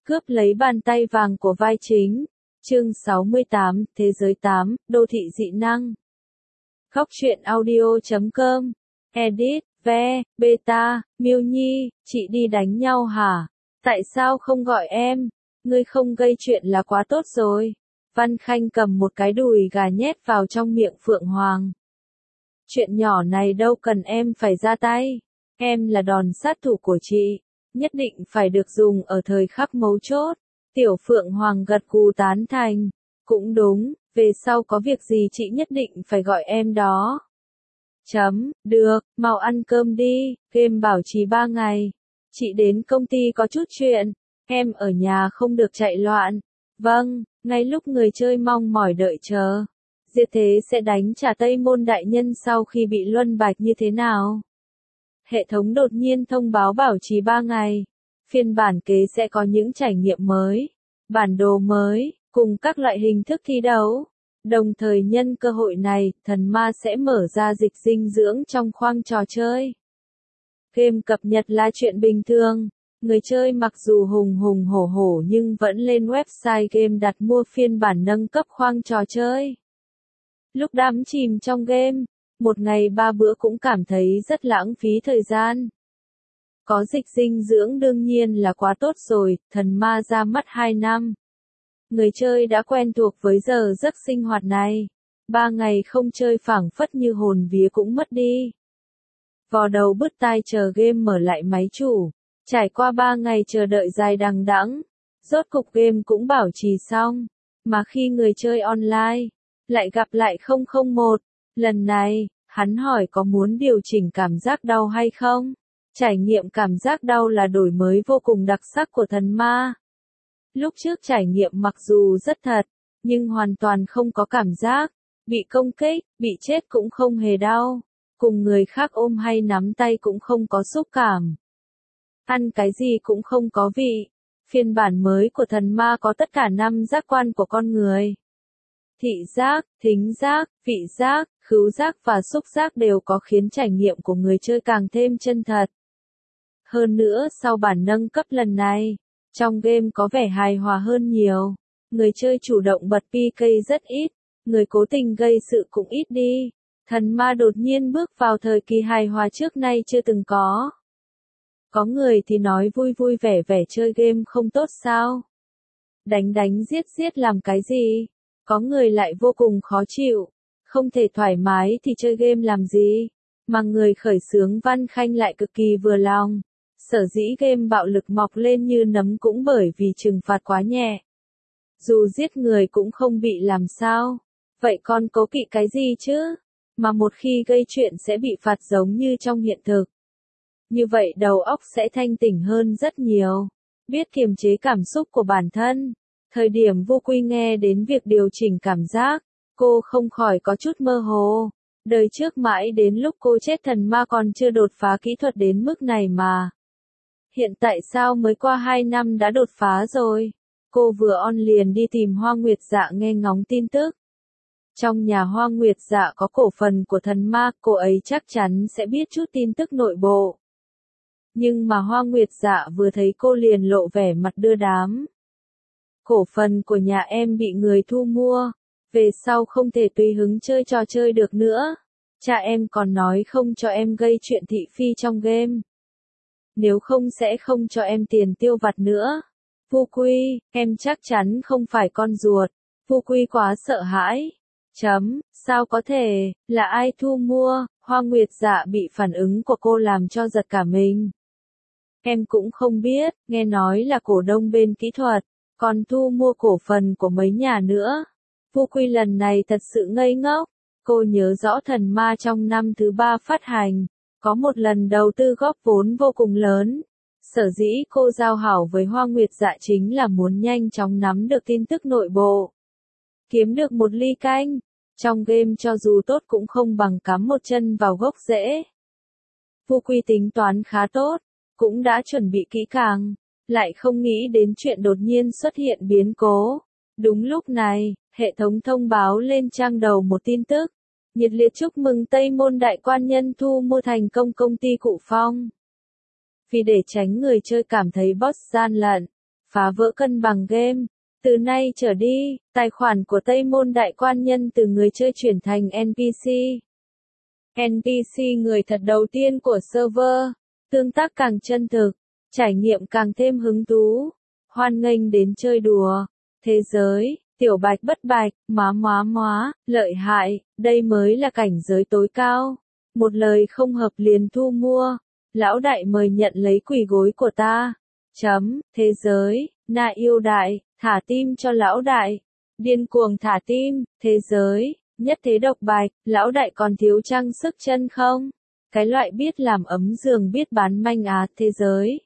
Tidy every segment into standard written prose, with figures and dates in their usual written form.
Cướp lấy bàn tay vàng của vai chính. Chương 68, Thế giới 8, Đô thị dị năng. Góc truyện audio.com. Edit, Ve, Beta, Miêu Nhi, chị đi đánh nhau hả? Tại sao không gọi em? Ngươi không gây chuyện là quá tốt rồi. Văn Khanh cầm một cái đùi gà nhét vào trong miệng Phượng Hoàng. Chuyện nhỏ này đâu cần em phải ra tay. Em là đòn sát thủ của chị, nhất định phải được dùng ở thời khắc mấu chốt. Tiểu Phượng Hoàng gật gù tán thành. Cũng đúng, về sau có việc gì chị nhất định phải gọi em đó. Được, mau ăn cơm đi, game bảo trì 3 ngày. Chị đến công ty có chút chuyện, em ở nhà không được chạy loạn. Vâng, ngay lúc người chơi mong mỏi đợi chờ. Diệt Thế sẽ đánh trả Tây Môn Đại Nhân sau khi bị luân bạch như thế nào? Hệ thống đột nhiên thông báo bảo trì 3 ngày. Phiên bản kế sẽ có những trải nghiệm mới, bản đồ mới, cùng các loại hình thức thi đấu. Đồng thời nhân cơ hội này, thần ma sẽ mở ra dịch dinh dưỡng trong khoang trò chơi. Game cập nhật là chuyện bình thường. Người chơi mặc dù hùng hùng hổ hổ nhưng vẫn lên website game đặt mua phiên bản nâng cấp khoang trò chơi. Lúc đắm chìm trong game, một ngày 3 bữa cũng cảm thấy rất lãng phí thời gian. Có dịch dinh dưỡng đương nhiên là quá tốt rồi, thần ma ra mắt 2 năm. Người chơi đã quen thuộc với giờ giấc sinh hoạt này. 3 ngày không chơi phảng phất như hồn vía cũng mất đi. Vò đầu bứt tai chờ game mở lại máy chủ. Trải qua 3 ngày chờ đợi dài đằng đẵng, rốt cục game cũng bảo trì xong. Mà khi người chơi online, lại gặp lại 001. Lần này, hắn hỏi có muốn điều chỉnh cảm giác đau hay không? Trải nghiệm cảm giác đau là đổi mới vô cùng đặc sắc của thần ma. Lúc trước trải nghiệm mặc dù rất thật, nhưng hoàn toàn không có cảm giác. Bị công kích, bị chết cũng không hề đau. Cùng người khác ôm hay nắm tay cũng không có xúc cảm. Ăn cái gì cũng không có vị. Phiên bản mới của thần ma có tất cả 5 giác quan của con người. Thị giác, thính giác, vị giác, khứu giác và xúc giác đều có khiến trải nghiệm của người chơi càng thêm chân thật. Hơn nữa sau bản nâng cấp lần này, trong game có vẻ hài hòa hơn nhiều. Người chơi chủ động bật PK rất ít, người cố tình gây sự cũng ít đi. Thần ma đột nhiên bước vào thời kỳ hài hòa trước nay chưa từng có. Có người thì nói vui vui vẻ vẻ chơi game không tốt sao? Đánh đánh giết giết làm cái gì? Có người lại vô cùng khó chịu. Không thể thoải mái thì chơi game làm gì? Mà người khởi xướng Văn Khanh lại cực kỳ vừa lòng. Sở dĩ game bạo lực mọc lên như nấm cũng bởi vì trừng phạt quá nhẹ. Dù giết người cũng không bị làm sao. Vậy con cố kỵ cái gì chứ? Mà một khi gây chuyện sẽ bị phạt giống như trong hiện thực. Như vậy đầu óc sẽ thanh tỉnh hơn rất nhiều. Biết kiềm chế cảm xúc của bản thân. Thời điểm Vô Quy nghe đến việc điều chỉnh cảm giác, cô không khỏi có chút mơ hồ. Đời trước mãi đến lúc cô chết thần ma còn chưa đột phá kỹ thuật đến mức này mà. Hiện tại sao mới qua 2 năm đã đột phá rồi? Cô vừa on liền đi tìm Hoa Nguyệt Dạ nghe ngóng tin tức. Trong nhà Hoa Nguyệt Dạ có cổ phần của thần ma, cô ấy chắc chắn sẽ biết chút tin tức nội bộ. Nhưng mà Hoa Nguyệt Dạ vừa thấy cô liền lộ vẻ mặt đưa đám. Cổ phần của nhà em bị người thu mua, về sau không thể tùy hứng chơi trò chơi được nữa. Cha em còn nói không cho em gây chuyện thị phi trong game. Nếu không sẽ không cho em tiền tiêu vặt nữa. Vô Quy, em chắc chắn không phải con ruột. Vô Quy quá sợ hãi. Sao có thể, là ai thu mua? Hoa Nguyệt Dạ bị phản ứng của cô làm cho giật cả mình. Em cũng không biết, nghe nói là cổ đông bên kỹ thuật, còn thu mua cổ phần của mấy nhà nữa. Vô Quy lần này thật sự ngây ngốc. Cô nhớ rõ thần ma trong năm thứ 3 phát hành, có một lần đầu tư góp vốn vô cùng lớn. Sở dĩ cô giao hảo với Hoa Nguyệt Dạ chính là muốn nhanh chóng nắm được tin tức nội bộ. Kiếm được một ly canh. Trong game cho dù tốt cũng không bằng cắm một chân vào gốc rễ. Vô Quy tính toán khá tốt, cũng đã chuẩn bị kỹ càng, lại không nghĩ đến chuyện đột nhiên xuất hiện biến cố. Đúng lúc này, hệ thống thông báo lên trang đầu một tin tức. Nhiệt liệt chúc mừng Tây Môn Đại Quan Nhân thu mua thành công công ty Cụ Phong. Vì để tránh người chơi cảm thấy boss gian lận, phá vỡ cân bằng game. Từ nay trở đi, tài khoản của Tây Môn Đại Quan Nhân từ người chơi chuyển thành NPC. NPC người thật đầu tiên của server. Tương tác càng chân thực, trải nghiệm càng thêm hứng thú. Hoan nghênh đến chơi đùa. Thế giới, tiểu bạch bất bạch, lợi hại, đây mới là cảnh giới tối cao. Một lời không hợp liền thu mua. Lão đại mời nhận lấy quỳ gối của ta. Thế giới, na yêu đại, thả tim cho lão đại. Điên cuồng thả tim, thế giới, nhất thế độc bạch, lão đại còn thiếu trang sức chân không? Cái loại biết làm ấm giường biết bán manh thế giới.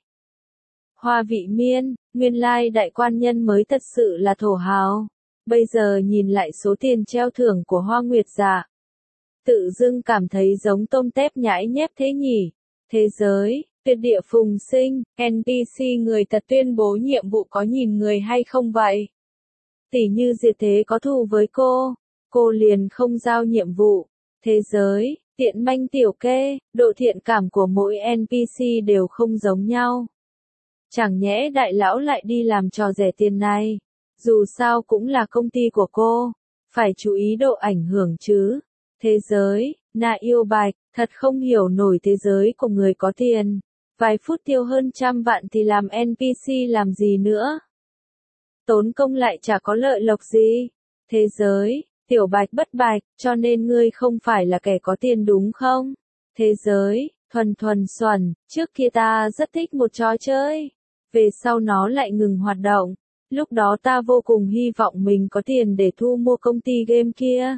Hoa vị miên, nguyên lai đại quan nhân mới thật sự là thổ hào. Bây giờ nhìn lại số tiền treo thưởng của Hoa Nguyệt Dạ. Tự dưng cảm thấy giống tôm tép nhãi nhép thế nhỉ. Thế giới, tuyệt địa phùng sinh, NPC người thật tuyên bố nhiệm vụ có nhìn người hay không vậy? Tỷ như Diệt Thế có thù với cô liền không giao nhiệm vụ. Thế giới, tiện manh tiểu kê, độ thiện cảm của mỗi NPC đều không giống nhau. Chẳng nhẽ đại lão lại đi làm trò rẻ tiền này? Dù sao cũng là công ty của cô, phải chú ý độ ảnh hưởng chứ. Thế giới, na yêu bạch, thật không hiểu nổi thế giới của người có tiền. Vài phút tiêu hơn 100 vạn thì làm NPC làm gì nữa? Tốn công lại chả có lợi lộc gì. Thế giới, tiểu bạch bất bạch, cho nên ngươi không phải là kẻ có tiền đúng không? Thế giới, thuần xuẩn, trước kia ta rất thích một trò chơi. Về sau nó lại ngừng hoạt động. Lúc đó ta vô cùng hy vọng mình có tiền để thu mua công ty game kia.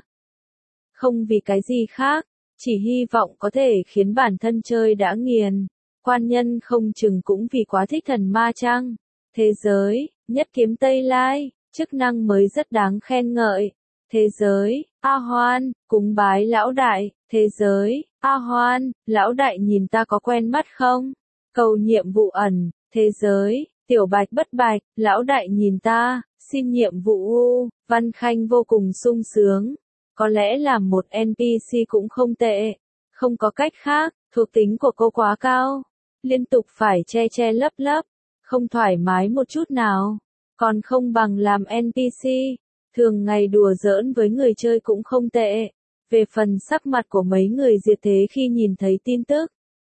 Không vì cái gì khác, chỉ hy vọng có thể khiến bản thân chơi đã nghiền. Quan nhân không chừng cũng vì quá thích thần ma chăng? Thế giới, nhất kiếm Tây Lai, chức năng mới rất đáng khen ngợi. Thế giới, A Hoan, cúng bái lão đại. Thế giới, A Hoan, lão đại nhìn ta có quen mắt không? Cầu nhiệm vụ ẩn. Thế giới, tiểu bạch bất bạch, lão đại nhìn ta, xin nhiệm vụ Văn Khanh vô cùng sung sướng. Có lẽ làm một NPC cũng không tệ. Không có cách khác, thuộc tính của cô quá cao. Liên tục phải che lấp, không thoải mái một chút nào. Còn không bằng làm NPC. Thường ngày đùa giỡn với người chơi cũng không tệ. Về phần sắc mặt của mấy người Diệt Thế khi nhìn thấy tin tức.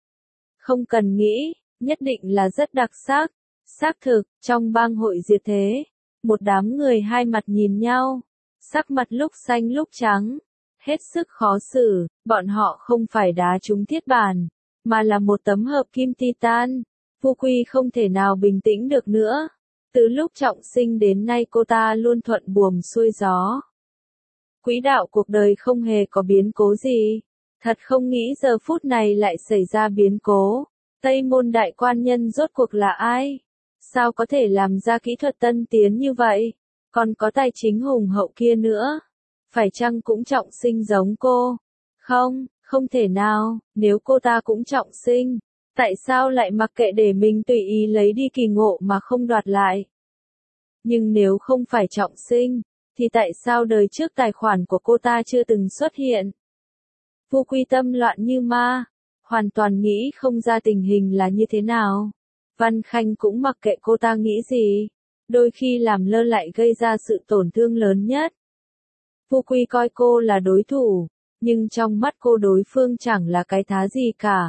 Không cần nghĩ, nhất định là rất đặc sắc. Xác thực, trong bang hội Diệt Thế, một đám người hai mặt nhìn nhau. Sắc mặt lúc xanh lúc trắng. Hết sức khó xử, bọn họ không phải đá trúng thiết bản, mà là một tấm hợp kim titan. Vu Quy không thể nào bình tĩnh được nữa. Từ lúc trọng sinh đến nay cô ta luôn thuận buồm xuôi gió. Quỹ đạo cuộc đời không hề có biến cố gì. Thật không nghĩ giờ phút này lại xảy ra biến cố. Tây Môn Đại Quan Nhân rốt cuộc là ai? Sao có thể làm ra kỹ thuật tân tiến như vậy? Còn có tài chính hùng hậu kia nữa. Phải chăng cũng trọng sinh giống cô? Không thể nào, nếu cô ta cũng trọng sinh. Tại sao lại mặc kệ để mình tùy ý lấy đi kỳ ngộ mà không đoạt lại? Nhưng nếu không phải trọng sinh, thì tại sao đời trước tài khoản của cô ta chưa từng xuất hiện? Vu Quy tâm loạn như ma, hoàn toàn nghĩ không ra tình hình là như thế nào. Văn Khanh cũng mặc kệ cô ta nghĩ gì, đôi khi làm lơ lại gây ra sự tổn thương lớn nhất. Vu Quy coi cô là đối thủ, nhưng trong mắt cô đối phương chẳng là cái thá gì cả.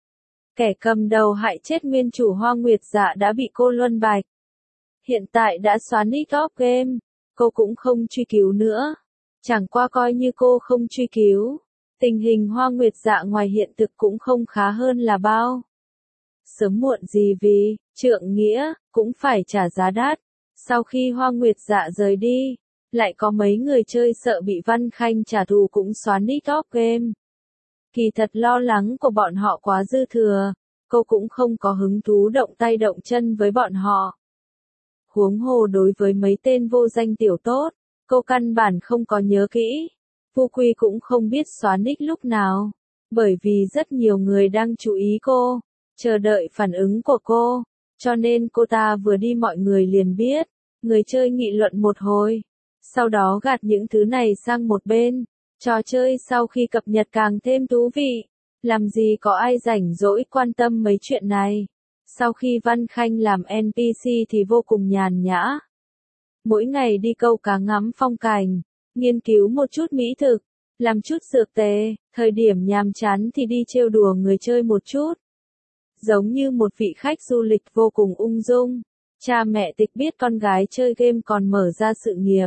Kẻ cầm đầu hại chết nguyên chủ Hoa Nguyệt Dạ đã bị cô luân bạch. Hiện tại đã xóa nick off game, cô cũng không truy cứu nữa. Chẳng qua coi như cô không truy cứu, tình hình Hoa Nguyệt Dạ ngoài hiện thực cũng không khá hơn là bao. Sớm muộn gì vì trượng nghĩa, cũng phải trả giá đắt. Sau khi Hoa Nguyệt Dạ rời đi, lại có mấy người chơi sợ bị Văn Khanh trả thù cũng xóa nick off game. Kỳ thật lo lắng của bọn họ quá dư thừa, cô cũng không có hứng thú động tay động chân với bọn họ. Huống hồ đối với mấy tên vô danh tiểu tốt, cô căn bản không có nhớ kỹ. Vu Quy cũng không biết xóa nick lúc nào, bởi vì rất nhiều người đang chú ý cô, chờ đợi phản ứng của cô, cho nên cô ta vừa đi mọi người liền biết. Người chơi nghị luận một hồi, sau đó gạt những thứ này sang một bên. Trò chơi sau khi cập nhật càng thêm thú vị, làm gì có ai rảnh rỗi quan tâm mấy chuyện này. Sau khi Văn Khanh làm NPC thì vô cùng nhàn nhã. Mỗi ngày đi câu cá ngắm phong cảnh, nghiên cứu một chút mỹ thực, làm chút dược tề, thời điểm nhàm chán thì đi trêu đùa người chơi một chút. Giống như một vị khách du lịch vô cùng ung dung. Cha mẹ Tịch biết con gái chơi game còn mở ra sự nghiệp.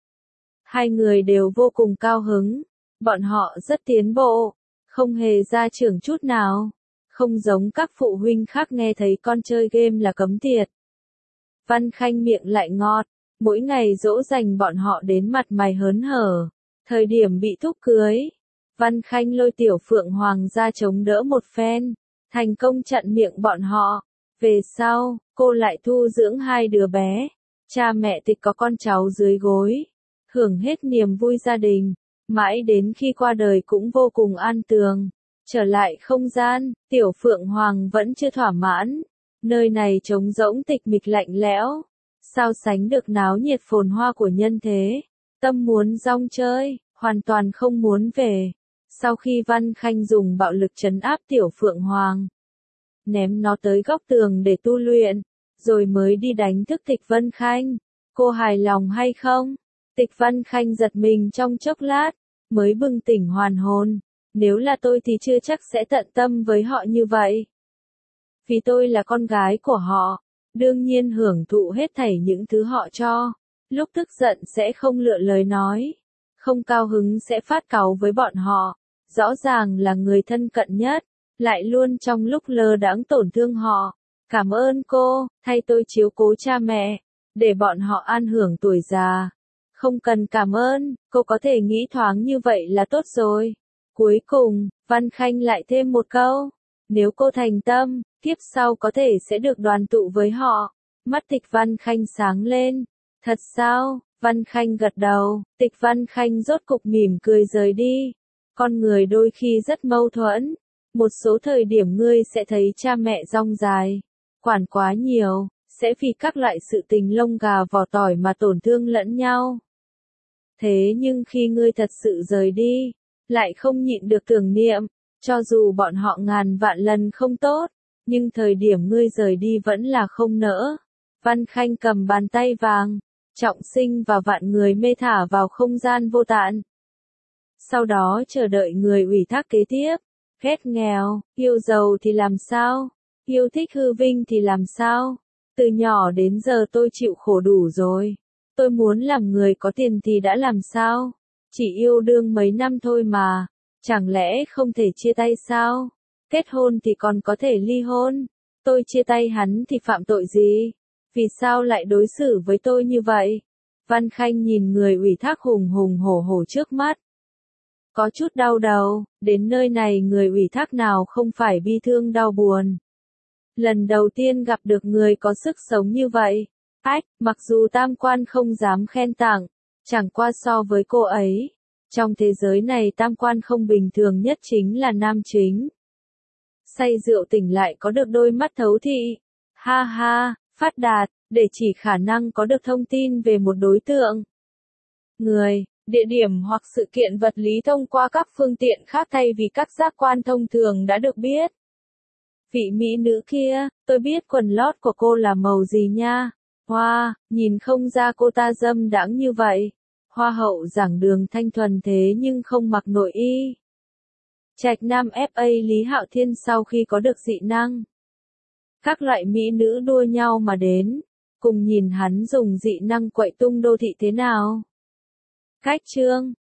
Hai người đều vô cùng cao hứng. Bọn họ rất tiến bộ, không hề ra trưởng chút nào. Không giống các phụ huynh khác nghe thấy con chơi game là cấm tiệt. Văn Khanh miệng lại ngọt, mỗi ngày dỗ dành bọn họ đến mặt mày hớn hở. Thời điểm bị thúc cưới, Văn Khanh lôi Tiểu Phượng Hoàng ra chống đỡ một phen, thành công chặn miệng bọn họ. Về sau, cô lại thu dưỡng hai đứa bé. Cha mẹ Tịch có con cháu dưới gối, hưởng hết niềm vui gia đình, mãi đến khi qua đời cũng vô cùng an tường. Trở lại không gian, Tiểu Phượng Hoàng vẫn chưa thỏa mãn. Nơi này trống rỗng tịch mịch lạnh lẽo, sao sánh được náo nhiệt phồn hoa của nhân thế. Tâm muốn rong chơi, hoàn toàn không muốn về. Sau khi Văn Khanh dùng bạo lực trấn áp Tiểu Phượng Hoàng, ném nó tới góc tường để tu luyện, rồi mới đi đánh thức Tịch Văn Khanh. Cô hài lòng hay không? Tịch Văn Khanh giật mình trong chốc lát, mới bừng tỉnh hoàn hồn. Nếu là tôi thì chưa chắc sẽ tận tâm với họ như vậy. Vì tôi là con gái của họ, đương nhiên hưởng thụ hết thảy những thứ họ cho. Lúc tức giận sẽ không lựa lời nói, không cao hứng sẽ phát cáu với bọn họ. Rõ ràng là người thân cận nhất, lại luôn trong lúc lơ đãng tổn thương họ. Cảm ơn cô, thay tôi chiếu cố cha mẹ, để bọn họ an hưởng tuổi già. Không cần cảm ơn, cô có thể nghĩ thoáng như vậy là tốt rồi. Cuối cùng, Văn Khanh lại thêm một câu. Nếu cô thành tâm, kiếp sau có thể sẽ được đoàn tụ với họ. Mắt Tịch Văn Khanh sáng lên. Thật sao? Văn Khanh gật đầu. Tịch Văn Khanh rốt cục mỉm cười rời đi. Con người đôi khi rất mâu thuẫn. Một số thời điểm ngươi sẽ thấy cha mẹ rong dài, quản quá nhiều, sẽ vì các loại sự tình lông gà vỏ tỏi mà tổn thương lẫn nhau. Thế nhưng khi ngươi thật sự rời đi, lại không nhịn được tưởng niệm, cho dù bọn họ ngàn vạn lần không tốt, nhưng thời điểm ngươi rời đi vẫn là không nỡ. Văn Khanh cầm bàn tay vàng, trọng sinh và vạn người mê thả vào không gian vô tận. Sau đó chờ đợi người ủy thác kế tiếp. Ghét nghèo, yêu giàu thì làm sao? Yêu thích hư vinh thì làm sao? Từ nhỏ đến giờ tôi chịu khổ đủ rồi. Tôi muốn làm người có tiền thì đã làm sao? Chỉ yêu đương mấy năm thôi mà. Chẳng lẽ không thể chia tay sao? Kết hôn thì còn có thể ly hôn. Tôi chia tay hắn thì phạm tội gì? Vì sao lại đối xử với tôi như vậy? Văn Khanh nhìn người ủy thác hùng hùng hổ hổ trước mắt. Có chút đau đầu, đến nơi này người ủy thác nào không phải bi thương đau buồn. Lần đầu tiên gặp được người có sức sống như vậy. Mặc dù tam quan không dám khen tặng, chẳng qua so với cô ấy. Trong thế giới này tam quan không bình thường nhất chính là nam chính. Say rượu tỉnh lại có được đôi mắt thấu thị. Ha ha, phát đạt, để chỉ khả năng có được thông tin về một đối tượng. Người, địa điểm hoặc sự kiện vật lý thông qua các phương tiện khác thay vì các giác quan thông thường đã được biết. Vị mỹ nữ kia, tôi biết quần lót của cô là màu gì nha. Hoa, nhìn không ra cô ta dâm đãng như vậy. Hoa hậu giảng đường thanh thuần thế nhưng không mặc nội y. Trạch Nam FA Lý Hạo Thiên sau khi có được dị năng. Các loại mỹ nữ đua nhau mà đến, cùng nhìn hắn dùng dị năng quậy tung đô thị thế nào. Cách chương